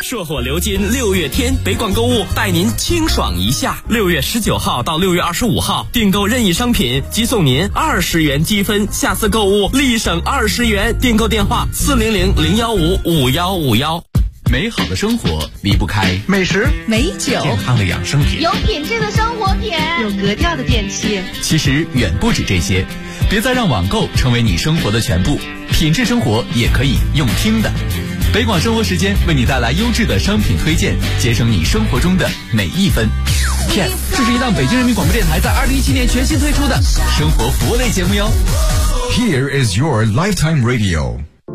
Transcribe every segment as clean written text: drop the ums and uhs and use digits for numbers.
硕火流金6月天，北广购物带您清爽一下。6月19号到6月25号，订购任意商品即送您20元积分，下次购物立省20元。订购电话400-015-5151。 美好的生活离不开美食、 美酒、 健康的养生品， 有品质的生活品， 有格调的电器。 其实远不止这些，别再让网购成为你生活的全部，品质生活也可以用听的。北广生活时间为你带来优质的商品推荐，节省你生活中的每一分。这是一档北京人民广播电台在2017年全新推出的生活服务类节目哟。 Here is your Lifetime Radio。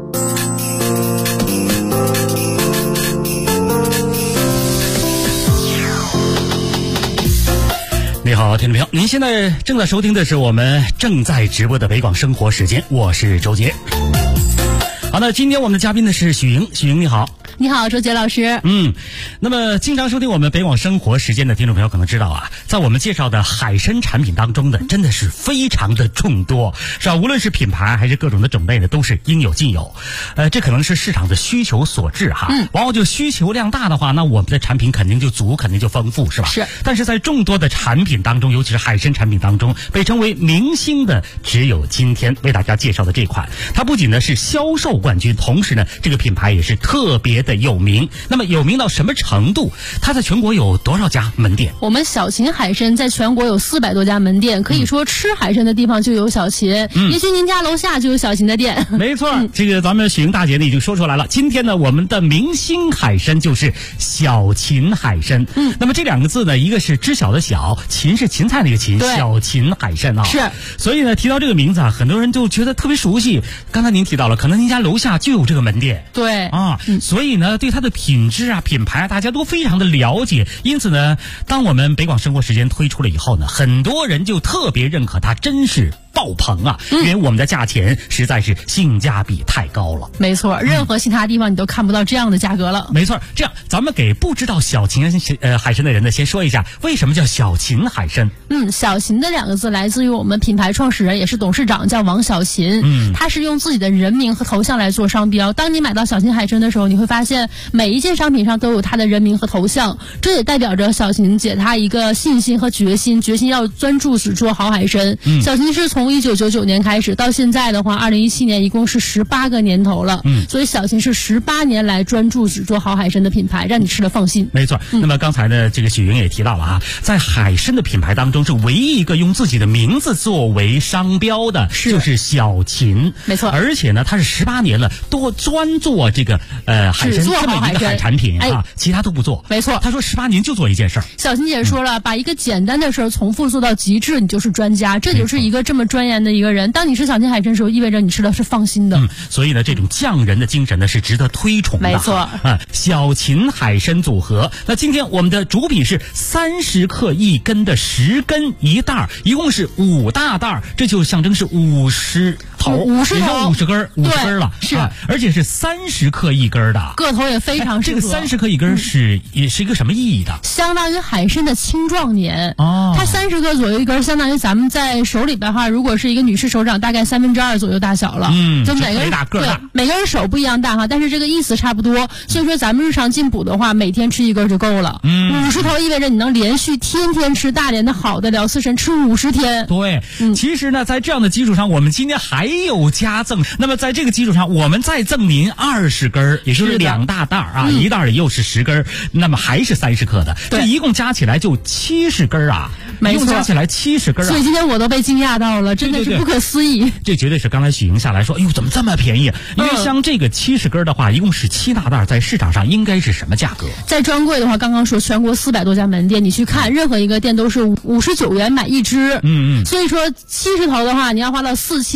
你好，听众朋友，您现在正在收听的是我们正在直播的北广生活时间，我是周杰。好，那今天我们的嘉宾呢是许莹，许莹你好。 你好，周杰老师。 那么经常收听我们北广生活时间的听众朋友可能知道啊，在我们介绍的海参产品当中呢，真的是非常的众多，是吧？无论是品牌还是各种的种类呢，都是应有尽有。这可能是市场的需求所致哈。往往就需求量大的话，那我们的产品肯定就足，肯定就丰富，是吧？ 是。 但是在众多的产品当中，尤其是海参产品当中，被称为明星的只有今天为大家介绍的这款。它不仅呢是销售冠军，同时呢这个品牌也是特别的有名。那么有名到什么程度？它在全国有多少家门店？ 我们小秦海参在全国有400多家门店，可以说吃海参的地方就有小秦，也许您家楼下就有小秦的店。 没错，这个咱们许莹大姐呢已经说出来了。今天呢，我们的明星海参就是小秦海参。那么这2个字呢，一个是知晓的晓，芹是芹菜那个芹，小秦海参啊。 是。 所以呢，提到这个名字啊，很多人就觉得特别熟悉。刚才您提到了，可能您家楼下就有这个门店。 对。 所以呢，对它的品质啊、品牌啊，大家都非常的了解。因此呢，当我们北广生活时间推出了以后呢，很多人就特别认可它，真是爆棚啊！因为我们的价钱实在是性价比太高了。 没错，任何其他地方你都看不到这样的价格了。 没错，这样咱们给不知道小秦海参的人呢，先说一下为什么叫小秦海参。 小秦的2个字来自于我们品牌创始人也是董事长叫王小秦。他是用自己的人名和头像来做商标。当你买到小秦海参的时候，你会发现每一件商品上都有他的人名和头像，这也代表着小秦姐她一个信心和决心要专注只做好海参。小秦是从1999年开始到现在的话，2017年一共是18个年头了。所以小秦是18年来专注只做好海参的品牌，让你吃了放心。 没错。那么刚才呢，这个许莹也提到了啊，在海参的品牌当中，是唯一一个用自己的名字作为商标的，就是小秦。 没错。 而且呢，它是18年了，都专做这个海参这么一个海产品啊，其他都不做。 没错。 他说18年就做一件事儿。 小秦姐说了，把一个简单的事儿重复做到极致，你就是专家。这就是一个这么专研的一个人。当你吃小秦海参的时候，意味着你吃的是放心的。 所以呢，这种匠人的精神呢是值得推崇的。 没错。 小秦海参组合。那今天我们的主品是30克1根的10根1袋，一共是5大袋，这就象征是50头，50根了。 是。 而且是30克1根的， 个头也非常适合。 这个30克1根也是一个什么意义的？ 相当于海参的青壮年。它30克左右1根，相当于咱们在手里边的话，如果是一个女士手掌，大概2/3左右大小了。就每个人每个人手不一样大哈，但是这个意思差不多。所以说咱们日常进补的话，每天吃1根就够了。50头意味着你能连续天天吃大连的好的辽四神，吃50天。 对。其实呢，在这样的基础上，我们今天还有加赠。那么在这个基础上，我们再赠您20根，也就是2大袋啊，一袋里又是10根，那么还是30克的，这一共加起来就70根啊。 没错， 加起来70根啊！ 所以今天我都被惊讶到了，真的是不可思议。 这绝对是刚才许莹下来说，哎呦，怎么这么便宜？因为像这个70根的话，一共是7大袋，在市场上应该是什么价格？ 在专柜的话，刚刚说全国400多家门店，你去看任何一个店都是59元买1只。所以说70头的话，你要花到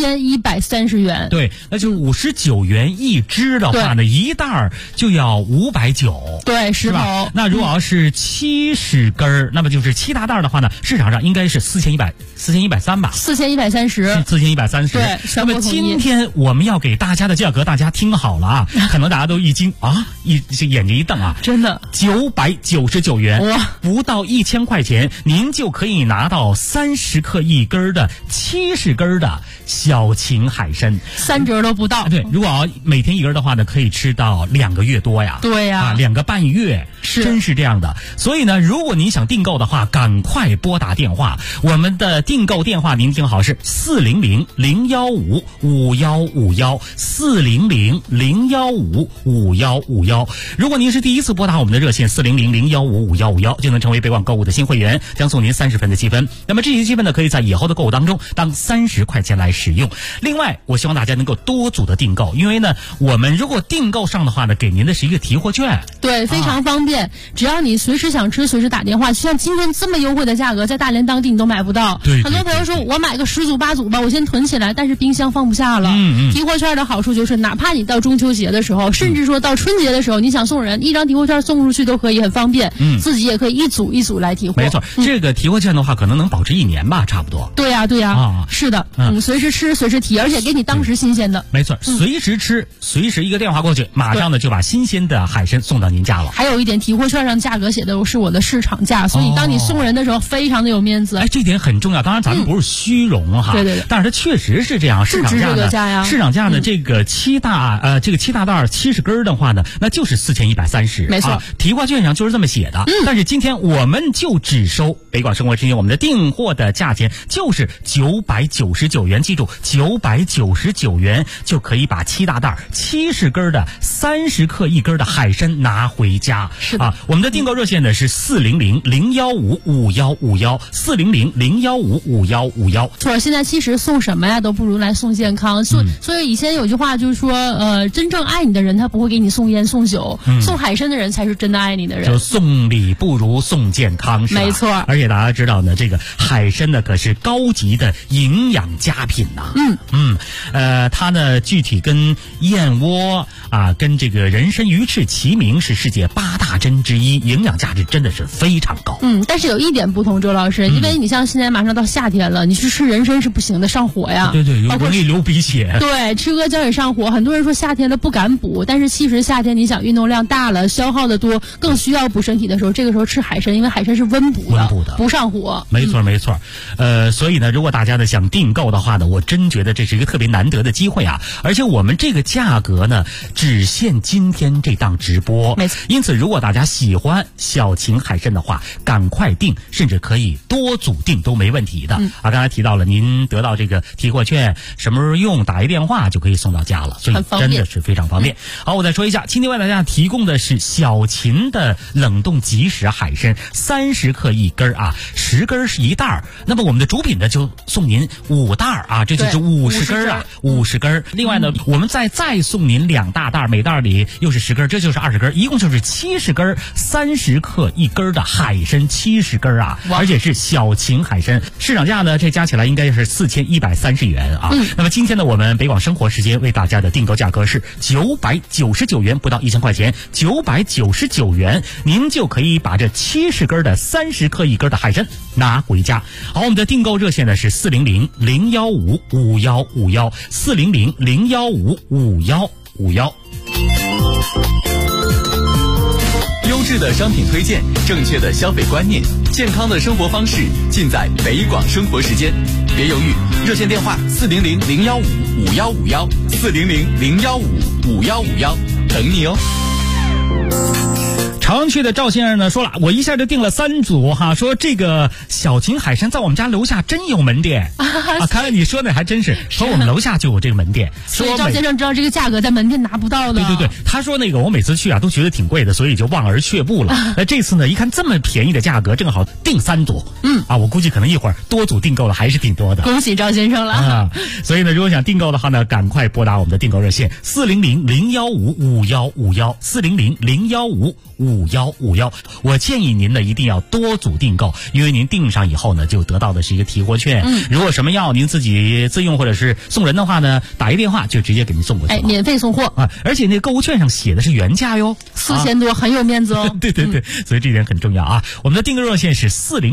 4130元。 对，那就59元1只的话呢，一袋就要590。 对，10头。 那如果要是70根，那么就是7大袋的话呢市场上应该是4130吧 4130，对。 那么今天我们要给大家的价格，大家听好了啊，可能大家都一惊啊，眼睛一瞪啊， 真的 999元，哇，不到1000块钱，您就可以拿到30克一根的70根的小秦海参 ，3折都不到。 对，如果每天一根的话呢，可以吃到2个月多呀。 对呀 ，2个半月，真是这样的。所以呢，如果您想订购的话，赶快拨打电话，我们的订购电话您听好是400-015-5151，400-015-5151。如果您是第一次拨打我们的热线400-015-5151，就能成为北广购物的新会员，将送您30分的积分。那么这些积分呢，可以在以后的购物当中当30块钱来使用。另外，我希望大家能够多组的订购，因为呢，我们如果订购上的话呢，给您的是一个提货券， 对，非常方便。只要你随时想吃，随时打电话。就像今天这么优惠的价格，在大连当地你都买不到。 对， 很多朋友说我买个10组8组吧，我先囤起来，但是冰箱放不下了。提货券的好处就是，哪怕你到中秋节的时候，甚至说到春节的时候，你想送人一张提货券送出去都可以，很方便。自己也可以一组一组来提货。 没错，这个提货券的话，可能能保值1年吧，差不多。 对呀，是的，随时吃，随时提，而且给你当时新鲜的。 没错，随时吃，随时一个电话过去，马上呢就把新鲜的海参送到您家了。 还有一点，提货券上价格写的是我的市场价，所以当你送人的时候非常的有面子。 哎，这点很重要。当然咱们不是虚荣哈， 对， 但是它确实是这样，市场价的市场价的这个7大袋70根的话呢，那就是4130。 没错， 提货券上就是这么写的。但是今天我们就只收北广生活之间我们的订货的价钱就是999元，记住999元就可以把7大袋70根的30克一根的海参拿回家。 是的， 我们的订购热线呢是400-015-5151，400-015-5151。 错，现在其实送什么呀都不如来送健康。所以以前有句话就是说，真正爱你的人他不会给你送烟送酒，送海参的人才是真的爱你的人。 就送礼不如送健康，是吧？ 没错。 而且大家知道呢，这个海参呢可是高级的营养佳品呐。它呢具体跟燕窝跟这个人参、鱼翅齐名，是世界8大珍之一，营养价值真的是非常高。 但是有一点不同，周老师，因为你像现在马上到夏天了，你去吃人参是不行的，上火呀。 对，容易流鼻血。 对，吃阿胶也上火。很多人说夏天的不敢补，但是其实夏天你想运动量大了，消耗的多，更需要补身体的时候，这个时候吃海参，因为海参是温补的，不上火。 没错。所以呢，如果大家呢想订购的话呢，我真觉得这是一个特别难得的机会啊！而且我们这个价格呢，只限今天这档直播。 没错。 因此，如果大家喜欢小秦海参的话，赶快订，甚至可以多组订都没问题的。刚才提到了，您得到这个提货券，什么时候用，打一电话就可以送到家了，所以真的是非常方便。好，我再说一下，今天为大家提供的是小秦的冷冻即食海参，30克一根10根是一袋。那么我们的主品呢，就送您5袋这就是50根50根。另外呢，我们再送您2大袋，每袋里又是10根，这就是20根，一共就是70根，30克一根的海参70根而且是小秦海参，市场价呢这加起来应该是4130元那么今天呢，我们北广生活时间为大家的订购价格是999元，不到1000块钱，999元您就可以把这70根的30克一根的海参拿回家。好，我们的订购热线呢是400-015-5151，400-015-5151。 优质的商品推荐，正确的消费观念，健康的生活方式，尽在北广生活时间。别犹豫，热线电话400-015-5151，400-015-5151，等你哦。 朝阳区的赵先生呢说了，我一下就订了3组说这个小秦海参在我们家楼下真有门店看来你说的还真是，说我们楼下就有这个门店。 所以赵先生知道这个价格在门店拿不到的。 对，他说那个我每次去都觉得挺贵的，所以就望而却步了。那这次呢，一看这么便宜的价格，正好订3组。我估计可能一会儿多组订购的还是挺多的。 恭喜赵先生了所以呢，如果想订购的话呢，赶快拨打我们的订购热线400-015-5151，400-015-5151。 5151。我建议您呢一定要多组订购，因为您订上以后呢，就得到的是一个提货券。如果什么药您自己自用或者是送人的话呢，打一电话就直接给您送过去了。 免费送货啊！而且那购物券上写的是原价哟 ，4000多，很有面子哦。 对，所以这点很重要啊。我们的订购热线是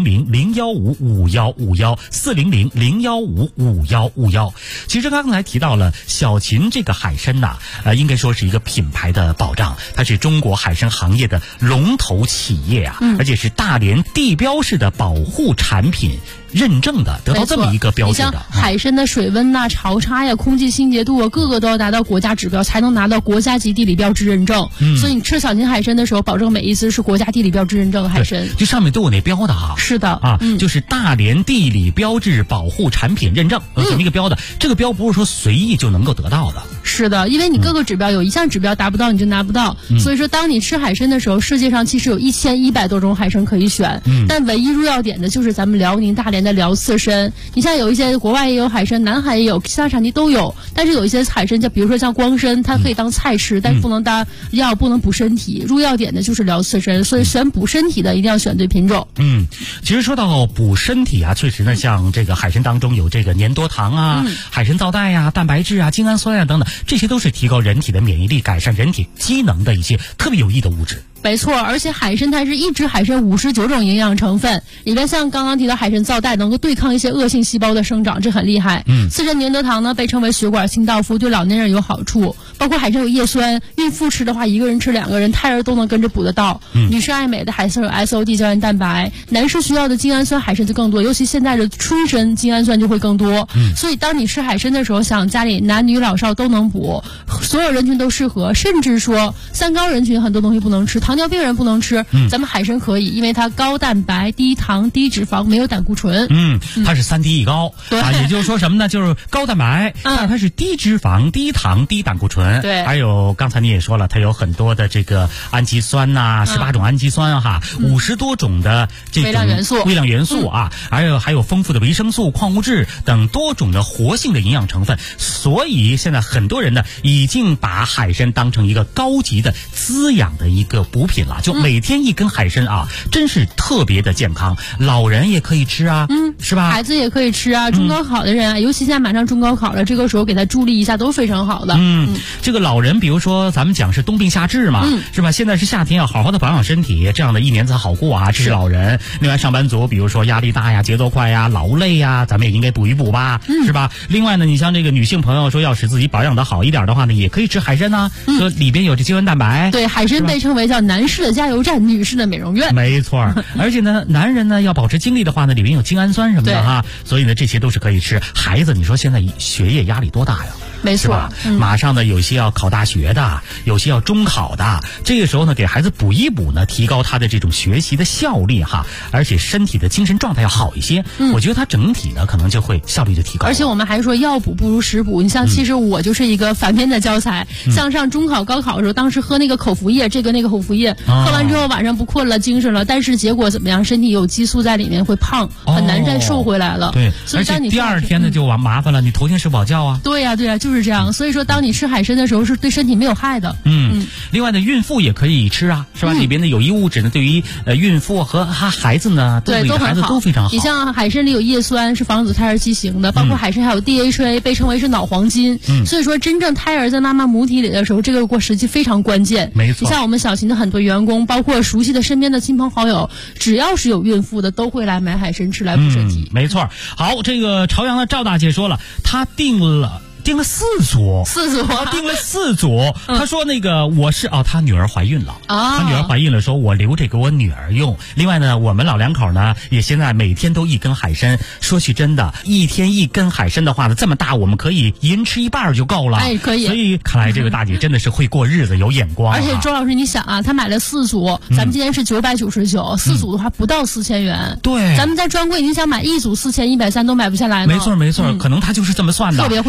400-015-5151，400-015-5151。其实刚才提到了小秦这个海参呐，应该说是一个品牌的保障，它是中国海参行业的龙头企业啊，而且是大连地标式的保护产品认证的，得到这么一个标志的。 你像海参的水温呐、潮差呀、空气清洁度啊，各个都要达到国家指标，才能拿到国家级地理标志认证。所以你吃小秦海参的时候，保证每一只是国家地理标志认证的海参。 就上面都有那标的哈。 是的啊，就是大连地理标志保护产品认证，有这么一个标的。这个标不是说随意就能够得到的。 是的，因为你各个指标有一项指标达不到，你就拿不到。所以说，当你吃海参的时候，世界上其实有1100多种海参可以选，但唯一入药点的就是咱们辽宁大连的辽刺参。你像有一些国外也有海参，南海也有，其他产地都有。但是有一些海参，比如说像光参，它可以当菜吃，但是不能当药，不能补身体。入药点的就是辽刺参，所以选补身体的一定要选对品种。 其实说到补身体啊，确实呢，像这个海参当中有这个粘多糖啊、海参皂苷呀、蛋白质啊、精氨酸啊等等，这些都是提高人体的免疫力、改善人体机能的一些特别有益的物质。 没错，而且海参它是一只海参59种营养成分，里面像刚刚提到海参皂苷能够对抗一些恶性细胞的生长，这很厉害。刺参粘多糖呢被称为血管清道夫，对老年人有好处。包括海参有叶酸，孕妇吃的话，一个人吃2个人，胎儿都能跟着补得到。女士爱美的海参有 SOD 胶原蛋白，男士需要的精氨酸海参就更多，尤其现在的春参精氨酸就会更多。所以当你吃海参的时候，想家里男女老少都能补，所有人群都适合，甚至说三高人群很多东西不能吃，糖尿病人不能吃，咱们海参可以，因为它高蛋白、低糖、低脂肪，没有胆固醇。 它是3低一高啊，也就是说什么呢？就是高蛋白，但它是低脂肪、低糖、低胆固醇。 对， 还有刚才你也说了，它有很多的这个氨基酸呐，18种氨基酸哈，50多种的这种微量元素啊，还有丰富的维生素、矿物质等多种的活性的营养成分。所以现在很多人呢，已经把海参当成一个高级的滋养的一个补品了，就每天一根海参啊，真是特别的健康。老人也可以吃啊，是吧？ 孩子也可以吃啊，中高考的人啊，尤其现在马上中高考了，这个时候给他助力一下都非常好的。 这个老人，比如说咱们讲是冬病夏治嘛，是吧？现在是夏天，要好好的保养身体，这样的一年才好过啊。这是老人。另外，上班族，比如说压力大呀、节奏快呀、劳累呀，咱们也应该补一补吧，是吧？另外呢，你像这个女性朋友说要使自己保养的好一点的话呢，也可以吃海参呐，说里边有这胶原蛋白。 对，海参被称为叫男士的加油站，女士的美容院。 没错，而且呢，男人呢要保持精力的话呢，里面有精氨酸什么的哈，所以呢这些都是可以吃。孩子，你说现在学业压力多大呀？ 没错， 马上呢有些要考大学的，有些要中考的，这个时候呢给孩子补一补呢，提高他的这种学习的效率哈，而且身体的精神状态要好一些。我觉得他整体呢可能就会效率就提高了。 而且我们还说药补不如食补，你像其实我就是一个反面的教材，像上中考高考的时候，当时喝那个口服液，这个那个口服液，喝完之后晚上不困了，精神了，但是结果怎么样？身体有激素在里面，会胖，很难再瘦回来了。 对， 所以当你第二天呢就麻烦了，你头天睡不好觉啊。 对呀，就是这样。所以说，当你吃海参的时候，是对身体没有害的。 另外呢，孕妇也可以吃啊，是吧？里边的有益物质呢，对于孕妇和孩子呢， 对都很好， 都非常好。 你像海参里有叶酸，是防止胎儿畸形的，包括海参还有 DHA，被称为是脑黄金。所以说，真正胎儿在妈妈母体里的时候，这个时期非常关键。 没错。 你像我们小秦的很多员工，包括熟悉的身边的亲朋好友，只要是有孕妇的，都会来买海参吃来补身体。 没错。好，这个朝阳的赵大姐说了，她订了4组，订了4组。他说那个我是他女儿怀孕了他女儿怀孕了，说我留着给我女儿用。另外呢，我们老两口呢也现在每天都1根海参。说句真的，一天1根海参的话呢，这么大我们可以一人吃一半就够了。 哎，可以。 所以看来这个大姐真的是会过日子，有眼光。 而且周老师，你想啊，他买了4组，咱们今天是999，4组的话不到4000元。 对， 咱们在专柜你想买1组4130都买不下来呢。 没错，可能他就是这么算的， 特别会精打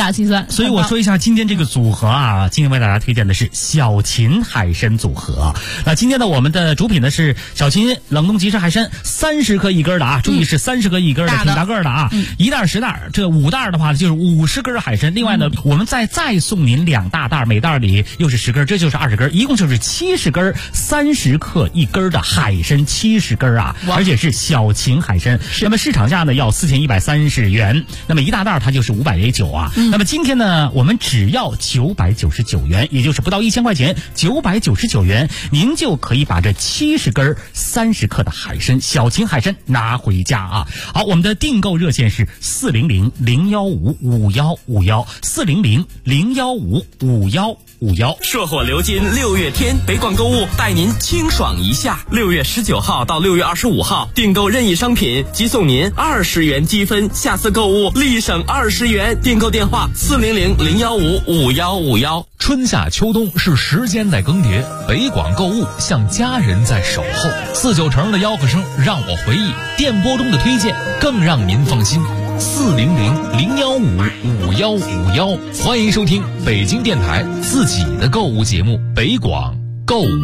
甲基酸。 所以我说一下今天这个组合啊，今天为大家推荐的是小秦海参组合。那今天呢，我们的主品呢是小秦冷冻即食海参，30克一根的啊，注意是30克一根的，挺大个的啊，一袋10袋，这5袋的话就是50根海参。另外呢，我们再送您2大袋，每袋里又是10根，这就是20根，一共就是70根，30克一根的海参70根啊，而且是小秦海参。那么市场价呢要4130元，那么一大袋它就是509啊。那么今天呢，我们只要999元，也就是不到1000块钱，999元，您就可以把这70根30克的海参小秦海参拿回家啊。好，我们的订购热线是400-015-5151，400-015-5151。 硕火流金6月天，北广购物带您清爽一下。6月19号到6月25号，订购任意商品即送您20元积分，下次购物立省20元。订购电话400-015-5151。 春夏秋冬是时间在更迭，北广购物像家人在守候。49城的吆喝声让我回忆，电波中的推荐更让您放心。400-015-5151，欢迎收听北京电台自己的购物节目《北广购物》。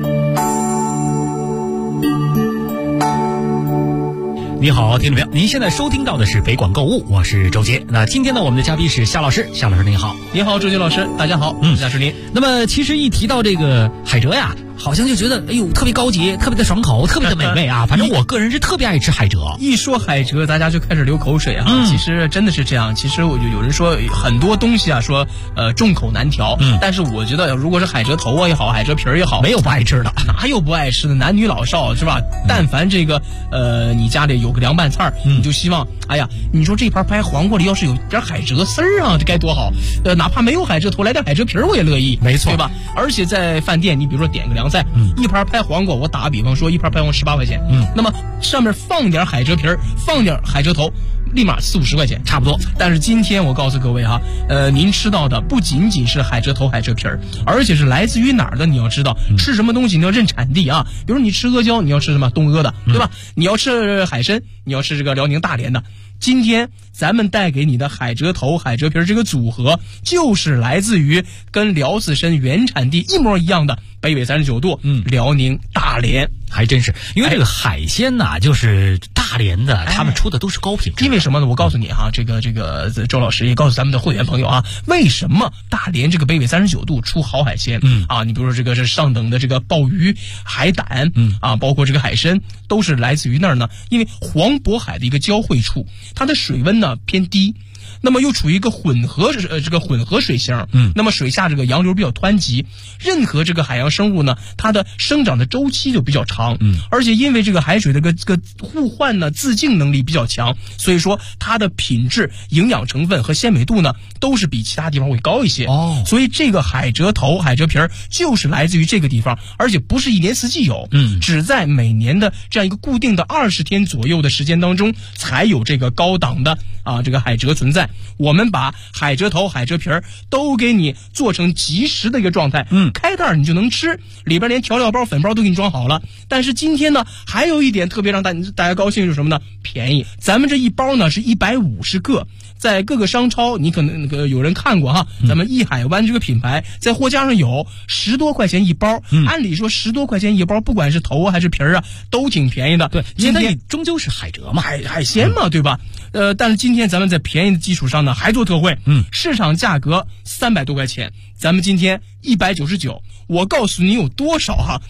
你好，听众朋友，您现在收听到的是北广购物，我是周杰。那今天呢，我们的嘉宾是夏老师，夏老师您好。 你好，周杰老师，大家好，夏世林。 那么其实一提到这个海蜇呀，好像就觉得哎呦特别高级，特别的爽口，特别的美味啊。反正我个人是特别爱吃海蜇。 一说海蜇，大家就开始流口水啊。其实真的是这样。其实我就有人说很多东西啊，说众口难调。但是我觉得，如果是海蜇头啊也好，海蜇皮儿也好， 没有不爱吃的， 哪有不爱吃的？男女老少是吧？但凡这个你家里有个凉拌菜，你就希望，哎呀，你说这盘拍黄瓜里要是有点海蜇丝儿啊，这该多好。哪怕没有海蜇头，来点海蜇皮儿我也乐意， 没错， 对吧？而且在饭店，你比如说点个凉菜，一盘拍黄瓜，我打个比方说，一盘拍黄瓜18块钱，那么上面放点海蜇皮儿，放点海蜇头，立马40-50块钱，差不多。但是今天我告诉各位哈，您吃到的不仅仅是海蜇头、海蜇皮儿，而且是来自于哪儿的？你要知道，吃什么东西你要认产地啊。比如你吃阿胶，你要吃什么东阿的，对吧？你要吃海参，你要吃这个辽宁大连的。今天咱们带给你的海蜇头、海蜇皮这个组合，就是来自于跟辽刺参原产地一模一样的北纬39度，辽宁大连。 还真是，因为这个海鲜呐，就是大连的，他们出的都是高品质。 因为什么呢？我告诉你哈，这个周老师也告诉咱们的会员朋友啊，为什么大连这个北纬39度出好海鲜？你比如说这个是上等的这个鲍鱼、海胆，包括这个海参，都是来自于那儿呢。因为黄渤海的一个交汇处，它的水温呢偏低。那么又处于一个混合水型，那么水下这个洋流比较湍急，任何这个海洋生物呢，它的生长的周期就比较长，而且因为这个海水的这个互换呢，自净能力比较强，所以说它的品质、营养成分和鲜美度呢，都是比其他地方会高一些。所以这个海蜇头、海蜇皮儿就是来自于这个地方，而且不是一年四季有，只在每年的这样一个固定的20天左右的时间当中，才有这个高档的这个海蜇存在。我们把海蜇头、海蜇皮儿都给你做成即食的一个状态，开袋你就能吃，里边连调料包、粉包都给你装好了。但是今天呢，还有一点特别让大家高兴是什么呢？便宜。咱们这一包呢是150个，在各个商超你可能有人看过哈，咱们益海湾这个品牌在货架上有10多块钱一包，按理说10多块钱一包，不管是头还是皮儿都挺便宜的。 对，因为你终究是海蜇嘛， 海鲜嘛，对吧？但是今天咱们在便宜的基础上呢，还做特惠，市场价格300多块钱，咱们今天199，我告诉你有多少哈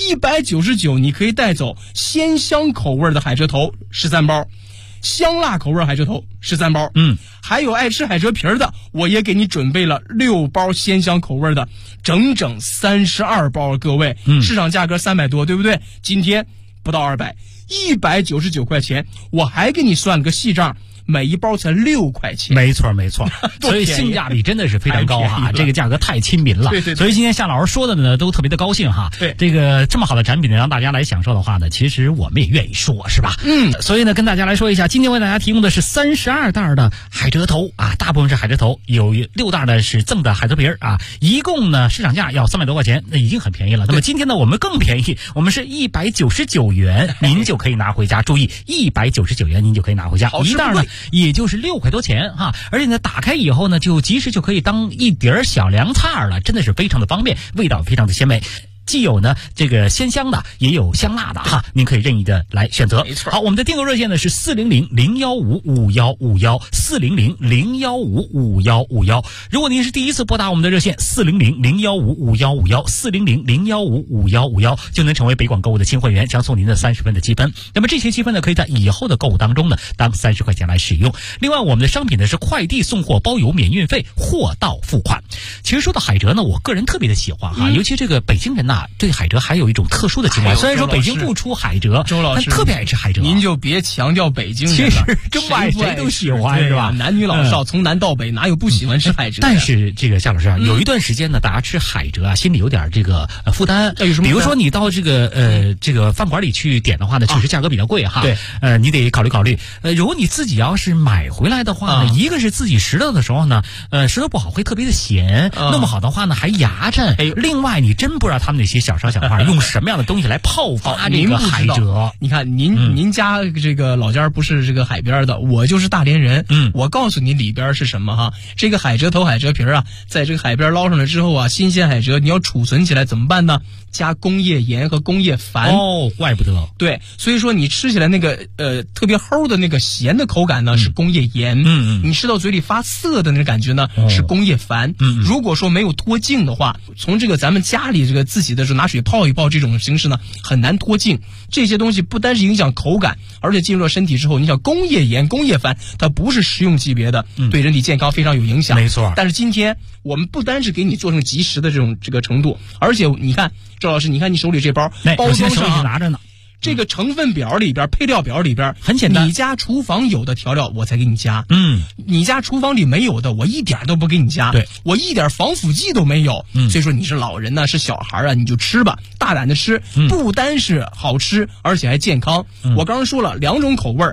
，199你可以带走鲜香口味的海蜇头13包。香辣口味海蜇头13包，还有爱吃海蜇皮儿的，我也给你准备了6包鲜香口味的，整整32包，各位，市场价格300多，对不对？今天不到200，199块钱，我还给你算了个细账。每一包才6块钱， 没错，所以性价比真的是非常高哈，这个价格太亲民了。对，所以今天夏老师说的呢，都特别的高兴哈。 对， 这个这么好的产品呢，让大家来享受的话呢，其实我们也愿意说，是吧？所以呢，跟大家来说一下，今天为大家提供的是32袋的海蜇头啊，大部分是海蜇头，有6袋的是赠的海蜇皮儿啊，一共呢市场价要300多块钱，那已经很便宜了。那么今天呢，我们更便宜，我们是199元，您就可以拿回家。注意，199元您就可以拿回家，一袋呢也就是6块多钱哈。而且呢，打开以后呢，就及时就可以当一碟小凉菜了，真的是非常的方便，味道非常的鲜美。既有呢这个鲜香的，也有香辣的哈，您可以任意的来选择。 没错。 好，我们的订购热线呢是400-015-5151，400-015-5151。如果您是第一次拨打我们的热线400-015-5151，400-015-5151，就能成为北广购物的新会员，将送您的30分的积分。那么这些积分呢，可以在以后的购物当中呢当30块钱来使用。另外，我们的商品呢是快递送货包邮免运费，货到付款。其实说到海蜇呢，我个人特别的喜欢哈，尤其这个北京人呐，对海蜇还有一种特殊的情怀。虽然说北京不出海蜇， 周老师但特别爱吃海蜇。 您就别强调北京人了， 其实中外谁都喜欢，是吧？ 男女老少从南到北，哪有不喜欢吃海蜇？ 但是这个夏老师啊，有一段时间呢，大家吃海蜇啊，心里有点这个负担。 有什么？ 比如说你到这个饭馆里去点的话呢，确实价格比较贵哈。 对， 你得考虑考虑。如果你自己要是买回来的话呢，一个是自己拾掇的时候呢，拾掇不好会特别的咸，弄不好的话呢还牙碜。另外你真不知道他们那些小商小贩用什么样的东西来泡发这个海蜇。 你看您家这个老家不是这个海边的，我就是大连人。我告诉你里边是什么哈，这个海蜇头、海蜇皮啊，在这个海边捞上来之后啊，新鲜海蜇你要储存起来怎么办呢？加工业盐和工业矾。 哦，怪不得。 对，所以说你吃起来那个特别齁的那个咸的口感呢，是工业盐。你吃到嘴里发涩的那个感觉呢，是工业矾。如果说没有脱净的话，从这个咱们家里这个自己的时候拿水泡一泡这种形式呢，很难脱净。这些东西不单是影响口感，而且进入了身体之后，你想工业盐、工业矾，它不是食用级别的，对人体健康非常有影响。 没错。 但是今天我们不单是给你做成即食的这个程度，而且你看周老师，你看你手里这包包装上拿着呢。 这个成分表里边、配料表里边很简单， 你家厨房有的调料我才给你加，你家厨房里没有的我一点都不给你加， 对， 我一点防腐剂都没有。所以说你是老人呢，是小孩啊，你就吃吧，大胆的吃，不单是好吃，而且还健康。我刚刚说了2种口味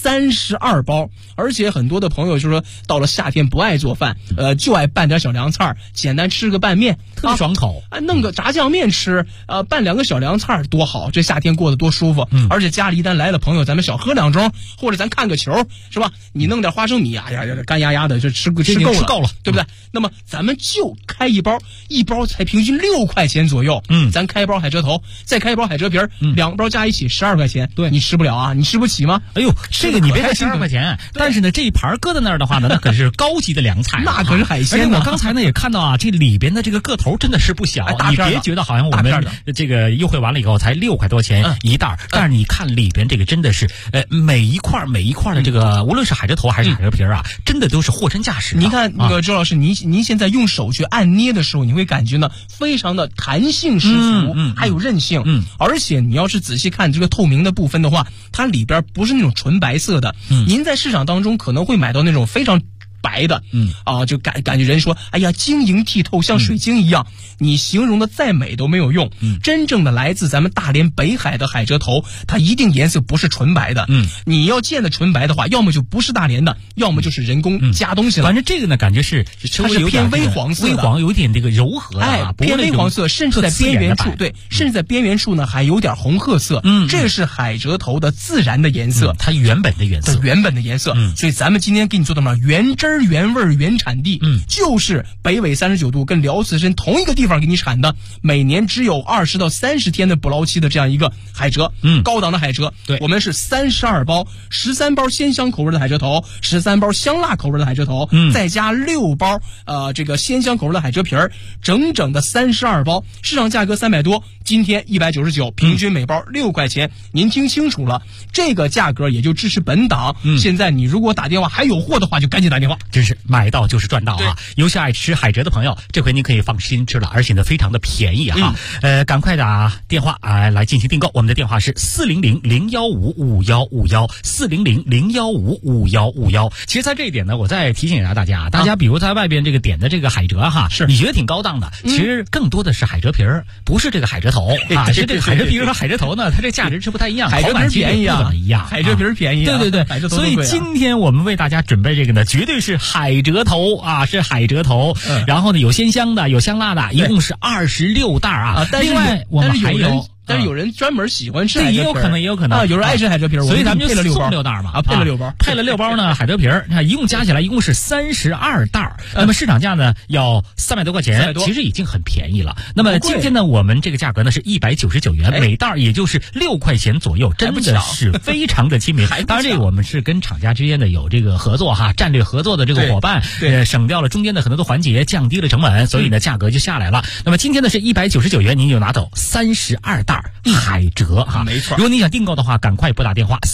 ，32包，而且很多的朋友就说到了夏天不爱做饭，就爱拌点小凉菜，简单吃个拌面， 特别爽口， 弄个炸酱面吃，拌2个小凉菜多好，这夏天过得多舒服。而且家里一旦来了朋友，咱们小喝2盅，或者咱看个球，是吧？你弄点花生米，哎呀，干压压的就吃够了，对不对？那么咱们就开一包才平均6块钱左右。咱开一包海蜇头，再开一包海蜇皮，2包加一起12块钱。 对， 你吃不了啊？你吃不起吗？ 哎呦，这个你别看12块钱，但是呢，这一盘搁在那儿的话呢，那可是高级的凉菜， 那可是海鲜。 我刚才呢也看到啊，这里边的这个个头真的是不小，你别觉得好像我们这个优惠完了以后才6块多钱一袋。但是你看里边这个真的是，每一块的这个，无论是海蜇头还是海蜇皮啊，真的都是货真价实。 你看那个周老师，您现在用手去按捏的时候，你会感觉呢非常的弹性十足，还有韧性。而且你要是仔细看这个透明的部分的话，它里边不是那种纯白色的。您在市场当中可能会买到那种非常白的，就感觉人说，哎呀，晶莹剔透，像水晶一样。你形容的再美都没有用。真正的来自咱们大连北海的海蜇头，它一定颜色不是纯白的。你要见的纯白的话，要么就不是大连的，要么就是人工加东西了。 反正这个呢，感觉是它是偏微黄色的， 微黄有点这个柔和的， 偏微黄色，甚至在边缘处，对，甚至在边缘处呢还有点红褐色。这是海蜇头的自然的颜色， 它原本的颜色。 所以咱们今天给你做的嘛，原汁原味原产地，就是北纬39度跟辽磁参同一个地方给你产的，每年只有20到30天的捕捞期的这样一个海蜇，高档的海蜇。 对， 我们是32包，13包鲜香口味的海蜇头，13包香辣口味的海蜇头，再加6包这个鲜香口味的海蜇皮儿，整整的32包，市场价格300多，今天199，平均每包6块钱。您听清楚了，这个价格也就支持本档。现在你如果打电话还有货的话，就赶紧打电话， 真是买到就是赚到啊！尤其爱吃海蜇的朋友，这回您可以放心吃了，而且呢非常的便宜啊！赶快打电话来进行订购，我们的电话是400-015-5151，400-015-5151。其实，在这一点呢，我再提醒一下大家，比如在外边这个点的这个海蜇哈，是你觉得挺高档的，其实更多的是海蜇皮儿，不是这个海蜇头啊。其实这个海蜇皮和海蜇头呢，它这价值是不太一样， 海蜇皮便宜啊， 海蜇皮便宜啊， 对，所以今天我们为大家准备这个呢，绝对是海蜇头啊，是海蜇头。然后呢，有鲜香的，有香辣的，一共是26袋啊。另外我们还有但是有人专门喜欢吃海蜇皮， 也有可能啊，有人爱吃海蜇皮， 所以咱们就送 6 袋嘛啊，配了6包， 配了6包呢海蜇皮，一共加起来一共是32袋，那么市场价呢要300多块钱，其实已经很便宜了。那么今天呢，我们这个价格呢是199元，每袋也就是6块钱左右，真的是非常的亲民。当然，这个我们是跟厂家之间的有这个合作哈，战略合作的这个伙伴，省掉了中间的很多的环节，降低了成本，所以呢价格就下来了。那么今天呢是199元，您就拿走32袋海蜇哈， 没错。 如果你想订购的话，赶快拨打电话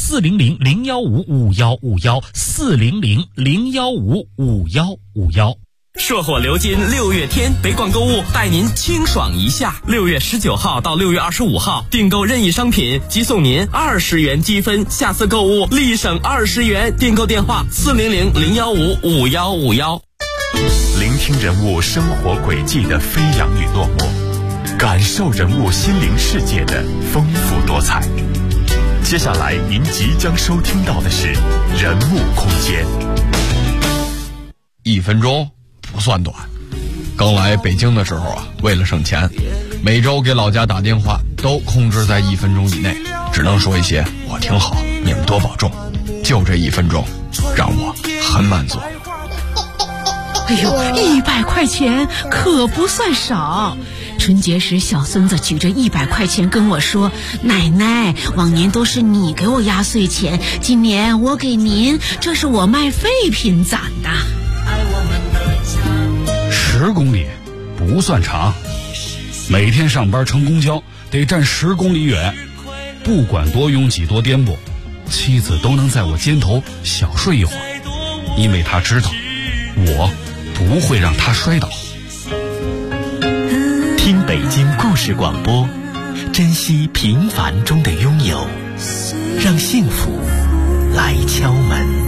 400-015-5151，400-015-5151。 硕火流金6月天，北广购物带您清爽一下。6月19号到6月25号，订购任意商品即送您20元积分，下次购物立省20元。订购电话400-015-5151。 聆听人物生活轨迹的飞扬与落寞，感受人物心灵世界的丰富多彩。接下来您即将收听到的是人物空间。 1分钟不算短。刚来北京的时候啊，为了省钱，每周给老家打电话都控制在1分钟以内，只能说一些我挺好，你们多保重。就这1分钟，让我很满足。 哎呦，100块钱可不算少。春节时，小孙子举着100块钱跟我说：“奶奶，往年都是你给我压岁钱，今年我给您，这是我卖废品攒的。 ”10公里不算长，每天上班乘公交得站10公里远，不管多拥挤多颠簸，妻子都能在我肩头小睡一会儿，因为她知道我不会让她摔倒。 听北京故事广播，珍惜平凡中的拥有，让幸福来敲门。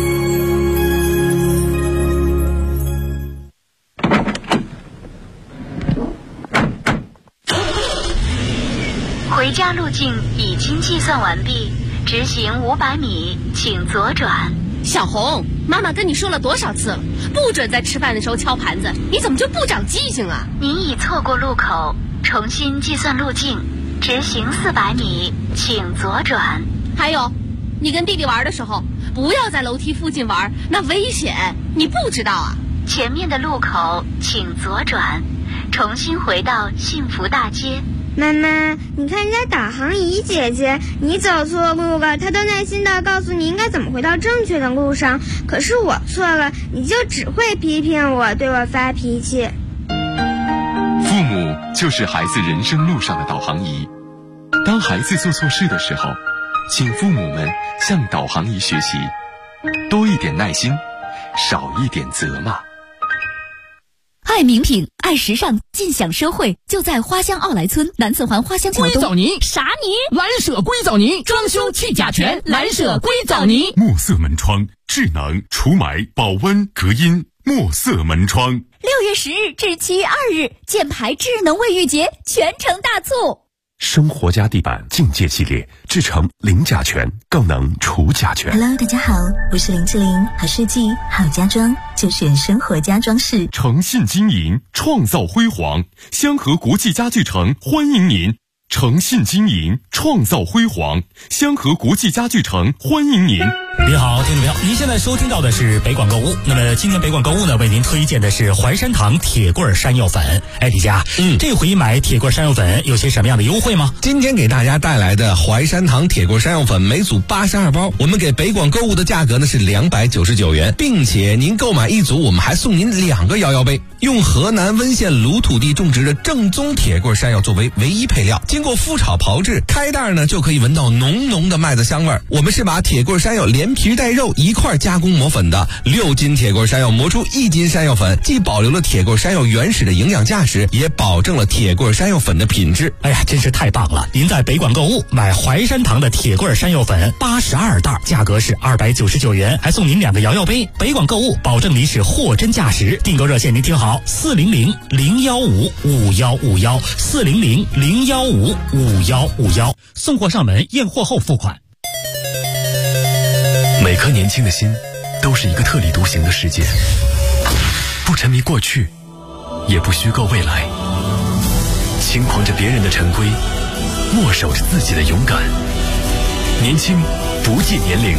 回家路径已经计算完毕，直行500米，请左转。 小红，妈妈跟你说了多少次了，不准在吃饭的时候敲盘子，你怎么就不长记性啊？ 您已错过路口，重新计算路径，直行400米，请左转。 还有，你跟弟弟玩的时候，不要在楼梯附近玩，那危险，你不知道啊？ 前面的路口请左转，重新回到幸福大街。 妈妈，你看人家导航仪姐姐，你走错路了，她都耐心地告诉你应该怎么回到正确的路上。可是我错了，你就只会批评我，对我发脾气。 父母就是孩子人生路上的导航仪。当孩子做错事的时候，请父母们向导航仪学习，多一点耐心，少一点责骂。 爱名品，爱时尚，尽享奢惠，就在花乡奥莱村南四环花乡桥东。 硅藻泥啥泥？ 蓝舍硅藻泥，装修去甲醛，蓝舍硅藻泥。 墨色门窗，智能除霾、保温、隔音。墨色门窗。6 月10日至7月2日，箭牌智能卫浴节全程大促。 生活家地板境界系列，制成零甲醛，更能除甲醛。 Hello， 大家好，我是林志玲。好设计、好家装，就选生活家装饰。 诚信经营，创造辉煌。香河国际家具城欢迎您。诚信经营，创造辉煌。香河国际家具城欢迎您。 你好，听众朋友，您现在收听到的是北广购物。那么今天北广购物呢，为您推荐的是淮山堂铁棍山药粉。哎，李佳，这回买铁棍山药粉有些什么样的优惠吗？ 今天给大家带来的淮山堂铁棍山药粉每组82包，我们给北广购物的价格呢是299元，并且您购买一组，我们还送您2个摇摇杯。用河南温县鲁土地种植的正宗铁棍山药作为唯一配料，经过麸炒炮制，开袋呢就可以闻到浓浓的麦子香味。我们是把铁棍山药连皮带肉一块加工磨粉的，6斤铁棍山药磨出1斤山药粉，既保留了铁棍山药原始的营养价值，也保证了铁棍山药粉的品质。 哎呀，真是太棒了！您在北广购物买淮山堂的铁棍山药粉82袋，价格是299元，还送您2个摇摇杯。北广购物保证您是货真价实。订购热线您听好，400-015-5151，400-015-5151，送货上门，验货后付款。 每颗年轻的心都是一个特立独行的世界，不沉迷过去，也不虚构未来，轻狂着别人的陈规， 默守着自己的勇敢。年轻不计年龄，